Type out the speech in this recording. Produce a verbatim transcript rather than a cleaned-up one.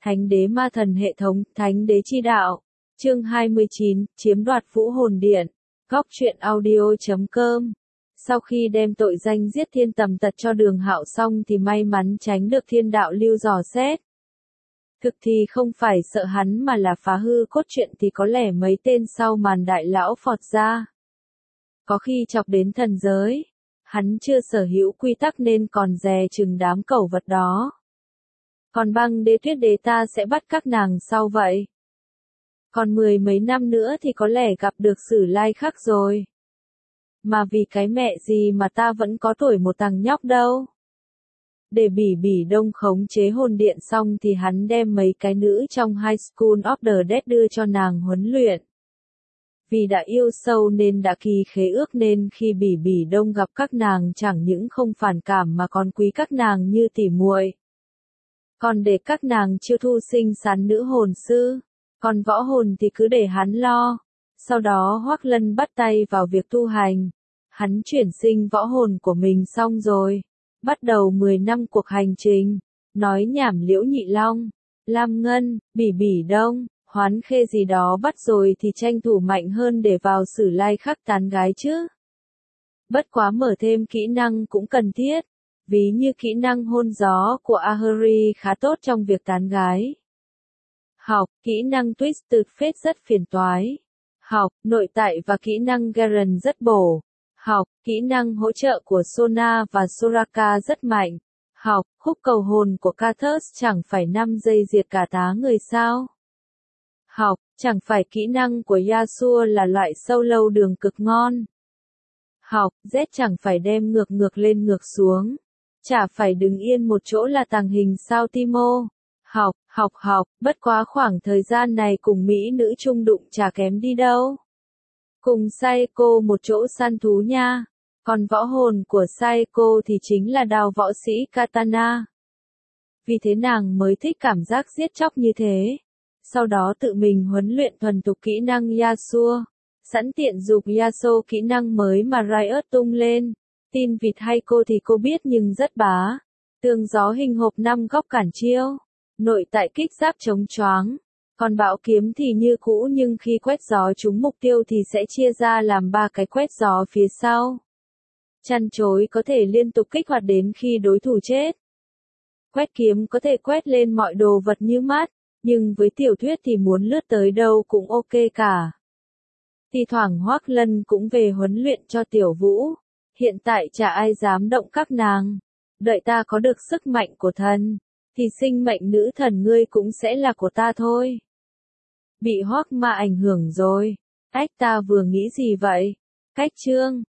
Thánh đế ma thần hệ thống, thánh đế chi đạo. Chương hai mươi chín, chiếm đoạt vũ hồn điện. Góc truyện audio chấm com. Sau khi đem tội danh giết thiên tầm tật cho Đường Hạo xong thì may mắn tránh được thiên đạo lưu dò xét. Thực thì không phải sợ hắn mà là phá hư cốt truyện thì có lẽ mấy tên sau màn đại lão phọt ra. Có khi chọc đến thần giới. Hắn chưa sở hữu quy tắc nên còn dè chừng đám cẩu vật đó. Còn băng đế tuyết đế ta sẽ bắt các nàng sau vậy. Còn mười mấy năm nữa thì có lẽ gặp được Sử Lai Khắc rồi. Mà vì cái mẹ gì mà ta vẫn có tuổi một thằng nhóc đâu. Để Bỉ Bỉ Đông khống chế hồn điện xong thì hắn đem mấy cái nữ trong High School of the Dead đưa cho nàng huấn luyện. Vì đã yêu sâu nên đã ký khế ước nên khi Bỉ Bỉ Đông gặp các nàng chẳng những không phản cảm mà còn quý các nàng như tỉ muội. Còn để các nàng chiêu thu sinh sán nữ hồn sư, còn võ hồn thì cứ để hắn lo. Sau đó Hoắc Lân bắt tay vào việc tu hành. Hắn chuyển sinh võ hồn của mình xong rồi. Bắt đầu mười năm cuộc hành trình. Nói nhảm Liễu Nhị Long, Lam Ngân, Bỉ Bỉ Đông, Hoán Khê gì đó bắt rồi thì tranh thủ mạnh hơn để vào Sử Lai Khắc tán gái chứ. Bất quá mở thêm kỹ năng cũng cần thiết. Ví như kỹ năng hôn gió của Ahuri khá tốt trong việc tán gái. Học, kỹ năng Twisted Fate rất phiền toái. Học, nội tại và kỹ năng Garen rất bổ. Học, kỹ năng hỗ trợ của Sona và Soraka rất mạnh. Học, khúc cầu hồn của Kathus chẳng phải năm giây diệt cả tá người sao. Học, chẳng phải kỹ năng của Yasuo là loại sâu lâu đường cực ngon. Học, Z chẳng phải đem ngược ngược lên ngược xuống. Chả phải đứng yên một chỗ là tàng hình sao Timo. Học, học học, bất quá khoảng thời gian này cùng Mỹ nữ trung đụng chả kém đi đâu. Cùng Saeko một chỗ săn thú nha. Còn võ hồn của Saeko thì chính là đao võ sĩ Katana. Vì thế nàng mới thích cảm giác giết chóc như thế. Sau đó tự mình huấn luyện thuần thục kỹ năng Yasuo. Sẵn tiện dục Yasuo kỹ năng mới mà Riot tung lên. Tin vịt hay cô thì cô biết nhưng rất bá. Tường gió hình hộp năm góc cản chiêu. Nội tại kích giáp chống choáng. Còn bão kiếm thì như cũ nhưng khi quét gió trúng mục tiêu thì sẽ chia ra làm ba cái quét gió phía sau. Chăn chối có thể liên tục kích hoạt đến khi đối thủ chết. Quét kiếm có thể quét lên mọi đồ vật như mát, nhưng với tiểu thuyết thì muốn lướt tới đâu cũng ok cả. Thì thoảng Hoắc Lân cũng về huấn luyện cho Tiểu Vũ. Hiện tại chả ai dám động các nàng. Đợi ta có được sức mạnh của thần, thì sinh mệnh nữ thần ngươi cũng sẽ là của ta thôi. Bị Hoắc Ma ảnh hưởng rồi. Ách ta vừa nghĩ gì vậy? Cách chương.